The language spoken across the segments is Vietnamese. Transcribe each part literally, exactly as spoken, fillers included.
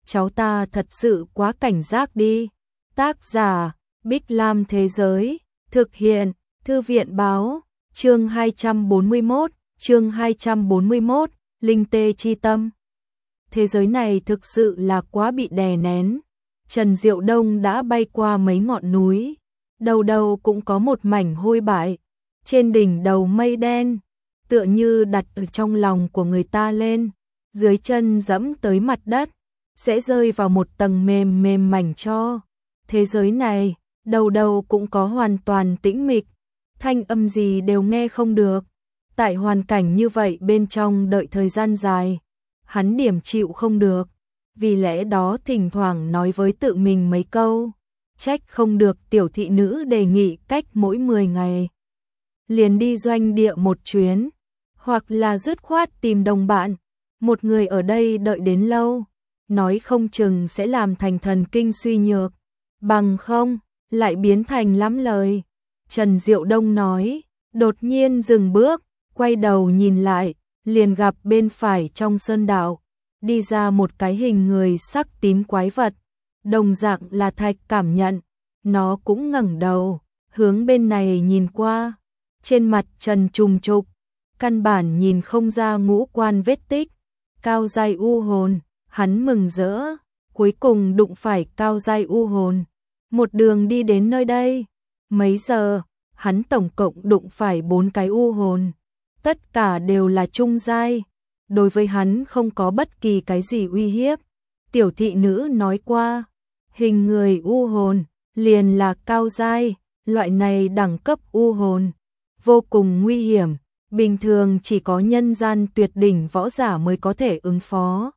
cháu ta thật sự quá cảnh giác đi. Tác giả, Bích Lam Thế Giới, thực hiện, Thư viện Báo, chương hai trăm bốn mươi mốt, chương hai trăm bốn mươi mốt, Linh Tê Chi Tâm. Thế giới này thực sự là quá bị đè nén. Trần Diệu Đông đã bay qua mấy ngọn núi, đầu đầu cũng có một mảnh hôi bại, trên đỉnh đầu mây đen, tựa như đặt ở trong lòng của người ta lên, dưới chân dẫm tới mặt đất, sẽ rơi vào một tầng mềm mềm mảnh cho. Thế giới này, đầu đầu cũng có hoàn toàn tĩnh mịch, thanh âm gì đều nghe không được. Tại hoàn cảnh như vậy bên trong đợi thời gian dài, hắn điểm chịu không được, vì lẽ đó thỉnh thoảng nói với tự mình mấy câu, trách không được tiểu thị nữ đề nghị cách mỗi mười ngày liền đi doanh địa một chuyến, hoặc là dứt khoát tìm đồng bạn, một người ở đây đợi đến lâu, nói không chừng sẽ làm thành thần kinh suy nhược, bằng không, lại biến thành lắm lời. Trần Diệu Đông nói, đột nhiên dừng bước, quay đầu nhìn lại, liền gặp bên phải trong sơn đạo, đi ra một cái hình người sắc tím quái vật, đồng dạng là Thạch Cảm Nhận, nó cũng ngẩng đầu, hướng bên này nhìn qua, trên mặt trần trùng trục, căn bản nhìn không ra ngũ quan vết tích, cao giai u hồn, hắn mừng rỡ, cuối cùng đụng phải cao giai u hồn, một đường đi đến nơi đây, mấy giờ, hắn tổng cộng đụng phải bốn cái u hồn, tất cả đều là trung giai, đối với hắn không có bất kỳ cái gì uy hiếp. Tiểu thị nữ nói qua, hình người u hồn liền là cao giai, loại này đẳng cấp u hồn vô cùng nguy hiểm, bình thường chỉ có nhân gian tuyệt đỉnh võ giả mới có thể ứng phó.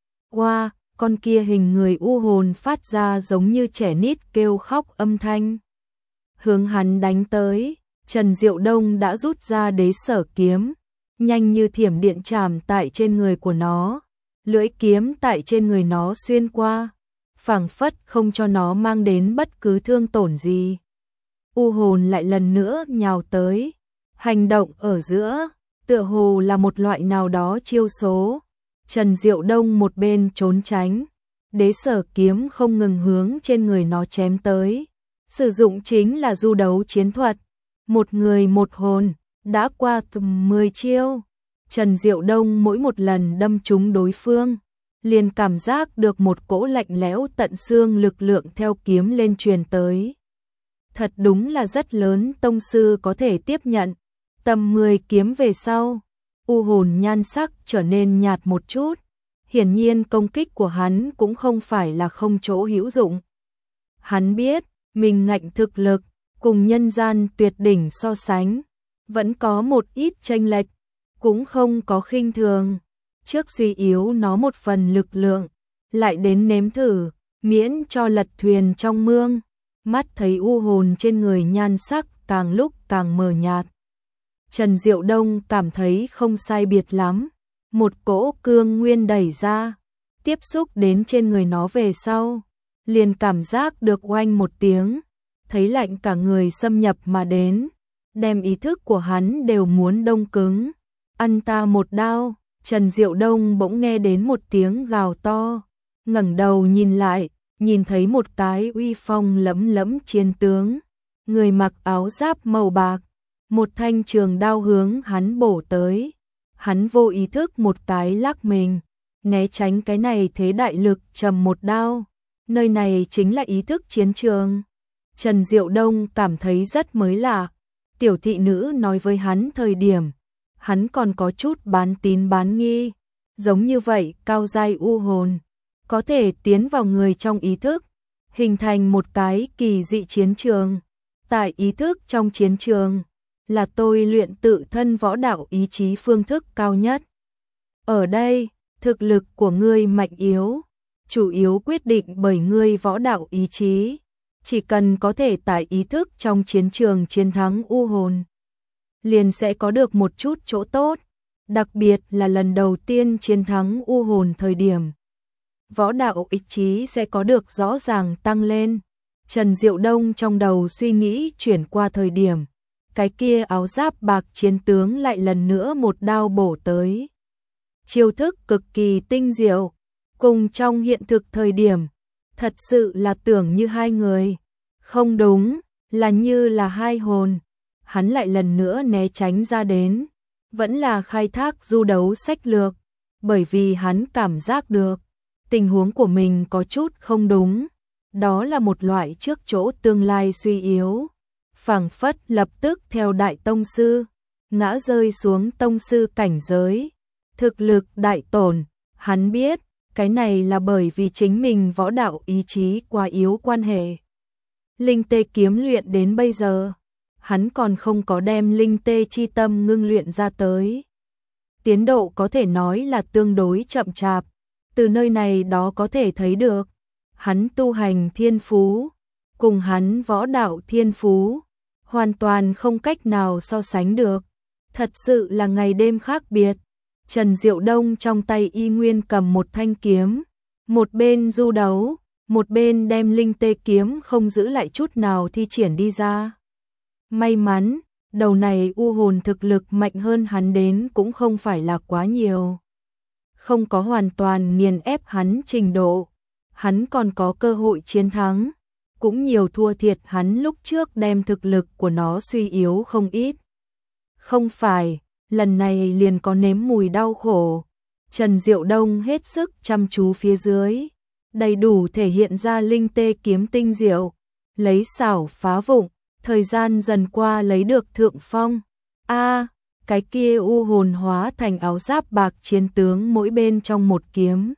Qua, con kia hình người u hồn phát ra giống như trẻ nít kêu khóc âm thanh, hướng hắn đánh tới. Trần Diệu Đông đã rút ra đế sở kiếm, nhanh như thiểm điện chạm tại trên người của nó, lưỡi kiếm tại trên người nó xuyên qua, phảng phất không cho nó mang đến bất cứ thương tổn gì. U hồn lại lần nữa nhào tới, hành động ở giữa, tựa hồ là một loại nào đó chiêu số. Trần Diệu Đông một bên trốn tránh, đế sở kiếm không ngừng hướng trên người nó chém tới, sử dụng chính là du đấu chiến thuật. Một người một hồn, đã qua tầm mười chiêu, Trần Diệu Đông mỗi một lần đâm trúng đối phương, liền cảm giác được một cỗ lạnh lẽo tận xương lực lượng theo kiếm lên truyền tới. Thật đúng là rất lớn tông sư có thể tiếp nhận. Tầm mười kiếm về sau, u hồn nhan sắc trở nên nhạt một chút, hiển nhiên công kích của hắn cũng không phải là không chỗ hữu dụng. Hắn biết, mình ngạnh thực lực, cùng nhân gian tuyệt đỉnh so sánh, vẫn có một ít chênh lệch, cũng không có khinh thường. Trước suy yếu nó một phần lực lượng, lại đến nếm thử, miễn cho lật thuyền trong mương. Mắt thấy u hồn trên người nhan sắc càng lúc càng mờ nhạt. Trần Diệu Đông cảm thấy không sai biệt lắm, một cỗ cương nguyên đẩy ra, tiếp xúc đến trên người nó về sau, liền cảm giác được oanh một tiếng, thấy lạnh cả người xâm nhập mà đến, đem ý thức của hắn đều muốn đông cứng. Ăn ta một đao. Trần Diệu Đông bỗng nghe đến một tiếng gào to, ngẩng đầu nhìn lại, nhìn thấy một cái uy phong lẫm lẫm chiến tướng, người mặc áo giáp màu bạc, một thanh trường đao hướng hắn bổ tới. Hắn vô ý thức một cái lắc mình, né tránh cái này thế đại lực trầm một đao. Nơi này chính là ý thức chiến trường. Trần Diệu Đông cảm thấy rất mới lạ. Tiểu thị nữ nói với hắn thời điểm, hắn còn có chút bán tín bán nghi. Giống như vậy, cao giai u hồn có thể tiến vào người trong ý thức, hình thành một cái kỳ dị chiến trường. Tại ý thức trong chiến trường, là tôi luyện tự thân võ đạo ý chí phương thức cao nhất. Ở đây, thực lực của ngươi mạnh yếu, chủ yếu quyết định bởi ngươi võ đạo ý chí. Chỉ cần có thể tại ý thức trong chiến trường chiến thắng u hồn, liền sẽ có được một chút chỗ tốt, đặc biệt là lần đầu tiên chiến thắng u hồn thời điểm. Võ đạo ý chí sẽ có được rõ ràng tăng lên. Trần Diệu Đông trong đầu suy nghĩ chuyển qua thời điểm, cái kia áo giáp bạc chiến tướng lại lần nữa một đao bổ tới. Chiêu thức cực kỳ tinh diệu, Cùng trong hiện thực thời điểm, thật sự là tưởng như hai người. Không đúng, là như là hai hồn. Hắn lại lần nữa né tránh ra đến. Vẫn là khai thác du đấu sách lược. Bởi vì hắn cảm giác được. Tình huống của mình có chút không đúng. Đó là một loại trước chỗ tương lai suy yếu. Phảng phất lập tức theo đại tông sư. Ngã rơi xuống tông sư cảnh giới. Thực lực đại tổn. Hắn biết. Cái này là bởi vì chính mình võ đạo ý chí quá yếu quan hệ. Linh tê kiếm luyện đến bây giờ, hắn còn không có đem linh tê chi tâm ngưng luyện ra tới. Tiến độ có thể nói là tương đối chậm chạp, từ nơi này đó có thể thấy được. Hắn tu hành thiên phú, cùng hắn võ đạo thiên phú, hoàn toàn không cách nào so sánh được. Thật sự là ngày đêm khác biệt. Trần Diệu Đông trong tay y nguyên cầm một thanh kiếm, một bên du đấu, một bên đem linh tê kiếm không giữ lại chút nào thi triển đi ra. May mắn, đầu này u hồn thực lực mạnh hơn hắn đến cũng không phải là quá nhiều. Không có hoàn toàn nghiền ép hắn trình độ, hắn còn có cơ hội chiến thắng, cũng nhiều thua thiệt hắn lúc trước đem thực lực của nó suy yếu không ít. Không phải, lần này liền có nếm mùi đau khổ. Trần Diệu Đông hết sức chăm chú phía dưới, đầy đủ thể hiện ra linh tê kiếm tinh diệu, lấy xảo phá vụng, thời gian dần qua lấy được thượng phong. A, cái kia u hồn hóa thành áo giáp bạc chiến tướng mỗi bên trong một kiếm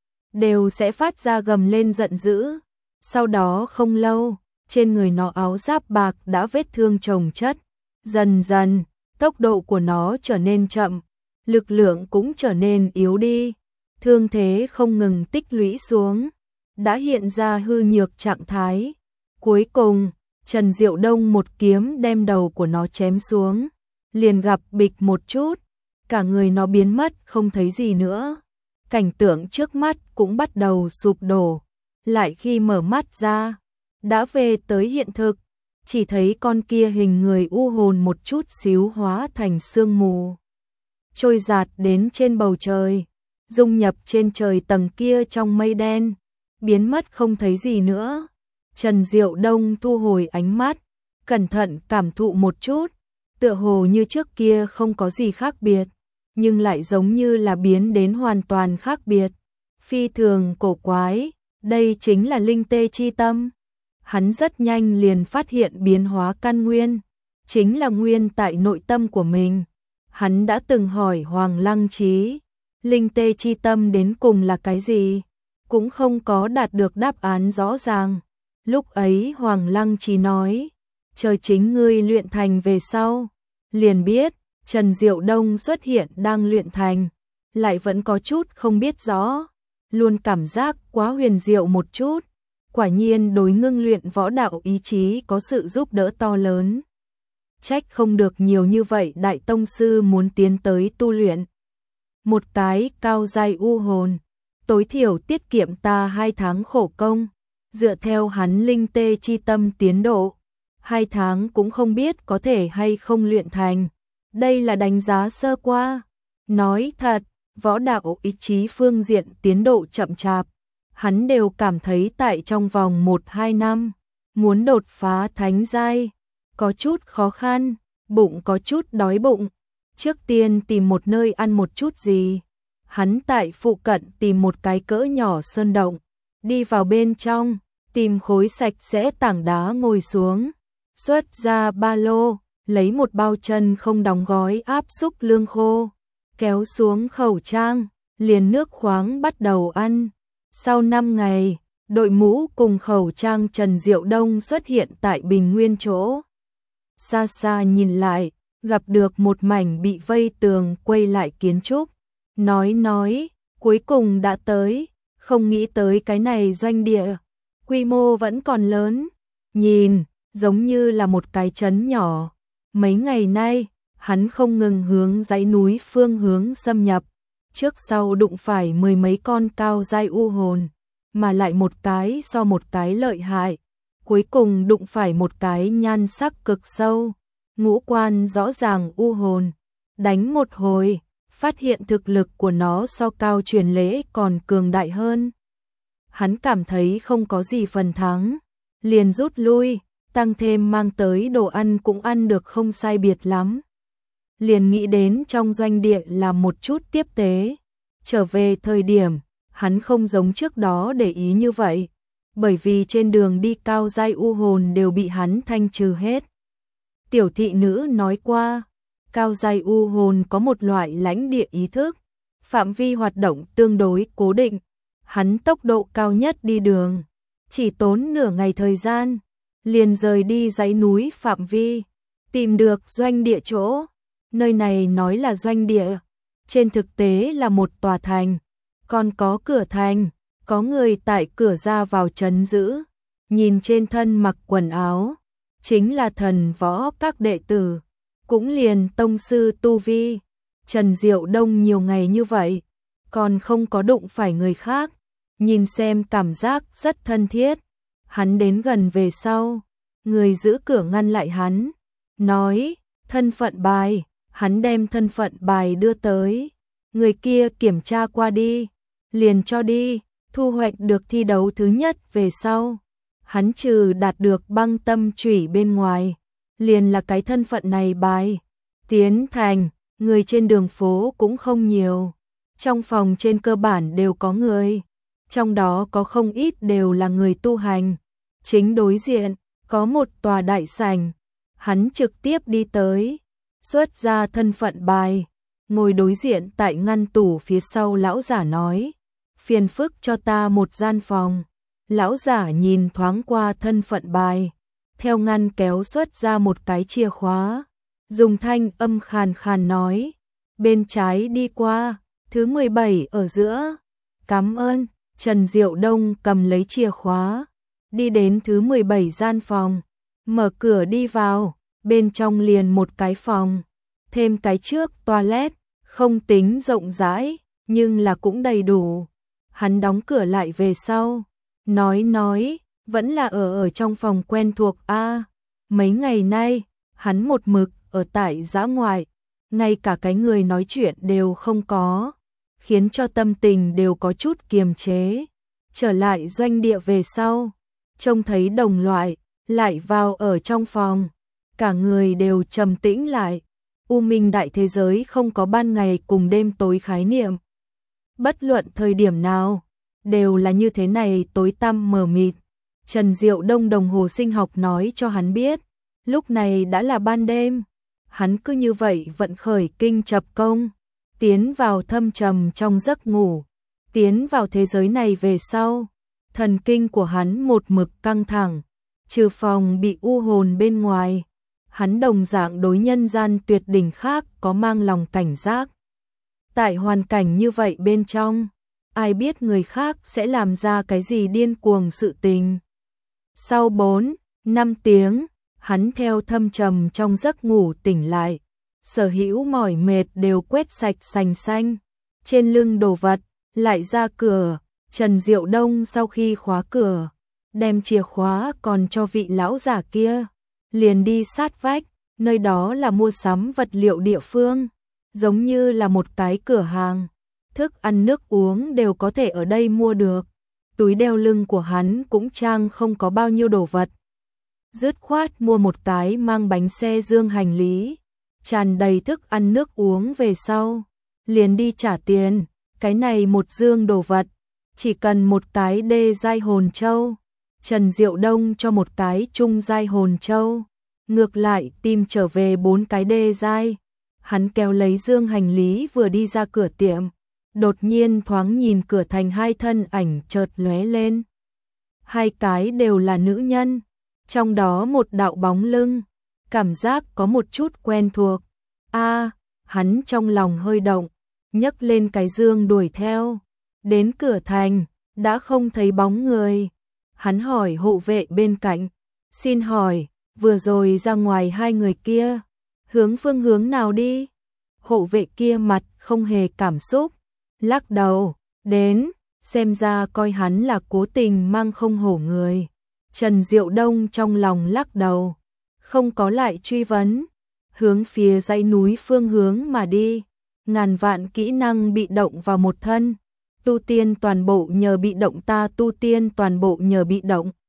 đều sẽ phát ra gầm lên giận dữ. Sau đó không lâu, trên người nó áo giáp bạc đã vết thương chồng chất, dần dần tốc độ của nó trở nên chậm, lực lượng cũng trở nên yếu đi, thương thế không ngừng tích lũy xuống, đã hiện ra hư nhược trạng thái. Cuối cùng, Trần Diệu Đông một kiếm đem đầu của nó chém xuống, liền gặp bịch một chút, cả người nó biến mất không thấy gì nữa. Cảnh tượng trước mắt cũng bắt đầu sụp đổ, lại khi mở mắt ra, đã về tới hiện thực. Chỉ thấy con kia hình người u hồn một chút xíu hóa thành sương mù, trôi dạt đến trên bầu trời, dung nhập trên trời tầng kia trong mây đen, biến mất không thấy gì nữa. Trần Diệu Đông thu hồi ánh mắt, cẩn thận cảm thụ một chút, tựa hồ như trước kia không có gì khác biệt, nhưng lại giống như là biến đến hoàn toàn khác biệt. Phi thường cổ quái, đây chính là linh tê chi tâm. Hắn rất nhanh liền phát hiện biến hóa căn nguyên, chính là nguyên tại nội tâm của mình. Hắn đã từng hỏi Hoàng Lăng Chí, linh tê chi tâm đến cùng là cái gì, cũng không có đạt được đáp án rõ ràng. Lúc ấy Hoàng Lăng Chí nói, chờ chính ngươi luyện thành về sau, liền biết. Trần Diệu Đông xuất hiện đang luyện thành, lại vẫn có chút không biết rõ, luôn cảm giác quá huyền diệu một chút. Quả nhiên đối ngưng luyện võ đạo ý chí có sự giúp đỡ to lớn. Trách không được nhiều như vậy đại tông sư muốn tiến tới tu luyện. Một cái cao giai u hồn, tối thiểu tiết kiệm ta hai tháng khổ công, dựa theo hắn linh tê chi tâm tiến độ, hai tháng cũng không biết có thể hay không luyện thành. Đây là đánh giá sơ qua. Nói thật, võ đạo ý chí phương diện tiến độ chậm chạp, hắn đều cảm thấy tại trong vòng một hai năm, muốn đột phá thánh giai, có chút khó khăn, bụng có chút đói bụng. Trước tiên tìm một nơi ăn một chút gì. Hắn tại phụ cận tìm một cái cỡ nhỏ sơn động, đi vào bên trong, tìm khối sạch sẽ tảng đá ngồi xuống, xuất ra ba lô, lấy một bao chân không đóng gói áp xúc lương khô, kéo xuống khẩu trang, liền nước khoáng bắt đầu ăn. Sau năm ngày, đội mũ cùng khẩu trang Trần Diệu Đông xuất hiện tại Bình Nguyên chỗ. Xa xa nhìn lại, gặp được một mảnh bị vây tường quay lại kiến trúc. Nói nói, cuối cùng đã tới, không nghĩ tới cái này doanh địa, quy mô vẫn còn lớn, nhìn, giống như là một cái trấn nhỏ. Mấy ngày nay, hắn không ngừng hướng dãy núi phương hướng xâm nhập, trước sau đụng phải mười mấy con cao giai u hồn, mà lại một cái so một cái lợi hại, cuối cùng đụng phải một cái nhan sắc cực sâu, ngũ quan rõ ràng u hồn, đánh một hồi, phát hiện thực lực của nó so Cao Truyền Lễ còn cường đại hơn. Hắn cảm thấy không có gì phần thắng, liền rút lui, tăng thêm mang tới đồ ăn cũng ăn được không sai biệt lắm. Liền nghĩ đến trong doanh địa làm một chút tiếp tế. Trở về thời điểm, hắn không giống trước đó để ý như vậy, bởi vì trên đường đi cao giai u hồn đều bị hắn thanh trừ hết. Tiểu thị nữ nói qua, cao giai u hồn có một loại lãnh địa ý thức, phạm vi hoạt động tương đối cố định, hắn tốc độ cao nhất đi đường, chỉ tốn nửa ngày thời gian, liền rời đi dãy núi phạm vi, tìm được doanh địa chỗ. Nơi này nói là doanh địa, trên thực tế là một tòa thành, còn có cửa thành, có người tại cửa ra vào trấn giữ, nhìn trên thân mặc quần áo, chính là thần võ các đệ tử, cũng liền tông sư tu vi. Trần Diệu Đông nhiều ngày như vậy, còn không có đụng phải người khác, nhìn xem cảm giác rất thân thiết. Hắn đến gần về sau, người giữ cửa ngăn lại hắn, nói, thân phận bài. Hắn đem thân phận bài đưa tới, người kia kiểm tra qua đi, liền cho đi, thu hoạch được thi đấu thứ nhất về sau. Hắn trừ đạt được băng tâm chủy bên ngoài, liền là cái thân phận này bài. Tiến thành, người trên đường phố cũng không nhiều, trong phòng trên cơ bản đều có người, trong đó có không ít đều là người tu hành. Chính đối diện, có một tòa đại sảnh, hắn trực tiếp đi tới, xuất ra thân phận bài, ngồi đối diện tại ngăn tủ phía sau. Lão giả nói, phiền phức cho ta một gian phòng. Lão giả nhìn thoáng qua thân phận bài, theo ngăn kéo xuất ra một cái chìa khóa, dùng thanh âm khàn khàn nói, bên trái đi qua, thứ mười bảy ở giữa. Cảm ơn. Trần Diệu Đông cầm lấy chìa khóa, đi đến thứ mười bảy gian phòng, mở cửa đi vào. Bên trong liền một cái phòng, thêm cái trước toilet, không tính rộng rãi, nhưng là cũng đầy đủ. Hắn đóng cửa lại về sau, nói nói, vẫn là ở ở trong phòng quen thuộc a. À, mấy ngày nay, hắn một mực ở tại dã ngoại, ngay cả cái người nói chuyện đều không có, khiến cho tâm tình đều có chút kiềm chế. Trở lại doanh địa về sau, trông thấy đồng loại, lại vào ở trong phòng. Cả người đều trầm tĩnh lại, u minh đại thế giới không có ban ngày cùng đêm tối khái niệm. Bất luận thời điểm nào, đều là như thế này tối tăm mờ mịt. Trần Diệu Đông đồng hồ sinh học nói cho hắn biết, lúc này đã là ban đêm. Hắn cứ như vậy vận khởi kinh chập công, tiến vào thâm trầm trong giấc ngủ. Tiến vào thế giới này về sau, thần kinh của hắn một mực căng thẳng, trừ phòng bị u hồn bên ngoài. Hắn đồng dạng đối nhân gian tuyệt đỉnh khác có mang lòng cảnh giác. Tại hoàn cảnh như vậy bên trong, ai biết người khác sẽ làm ra cái gì điên cuồng sự tình. Sau bốn, năm tiếng, hắn theo thâm trầm trong giấc ngủ tỉnh lại, sở hữu mỏi mệt đều quét sạch sành xanh, trên lưng đồ vật, lại ra cửa. Trần Diệu Đông sau khi khóa cửa, đem chìa khóa còn cho vị lão giả kia, liền đi sát vách, nơi đó là mua sắm vật liệu địa phương, giống như là một cái cửa hàng, thức ăn nước uống đều có thể ở đây mua được. Túi đeo lưng của hắn cũng trang không có bao nhiêu đồ vật, dứt khoát mua một cái mang bánh xe dương hành lý, tràn đầy thức ăn nước uống về sau, liền đi trả tiền. Cái này một dương đồ vật, chỉ cần một cái đê giai hồn châu. Trần Diệu Đông cho một cái trung giai hồn châu, ngược lại tìm trở về bốn cái đê giai. Hắn kéo lấy dương hành lý vừa đi ra cửa tiệm, đột nhiên thoáng nhìn cửa thành hai thân ảnh chợt lóe lên. Hai cái đều là nữ nhân, trong đó một đạo bóng lưng, cảm giác có một chút quen thuộc. A, à, hắn trong lòng hơi động, nhấc lên cái dương đuổi theo. Đến cửa thành, đã không thấy bóng người. Hắn hỏi hộ vệ bên cạnh, xin hỏi, vừa rồi ra ngoài hai người kia, hướng phương hướng nào đi? Hộ vệ kia mặt không hề cảm xúc, lắc đầu, đến, xem ra coi hắn là cố tình mang không hổ người. Trần Diệu Đông trong lòng lắc đầu, không có lại truy vấn, hướng phía dãy núi phương hướng mà đi. ngàn vạn kỹ năng bị động vào một thân. Tu tiên toàn bộ nhờ bị động ta tu tiên toàn bộ nhờ bị động.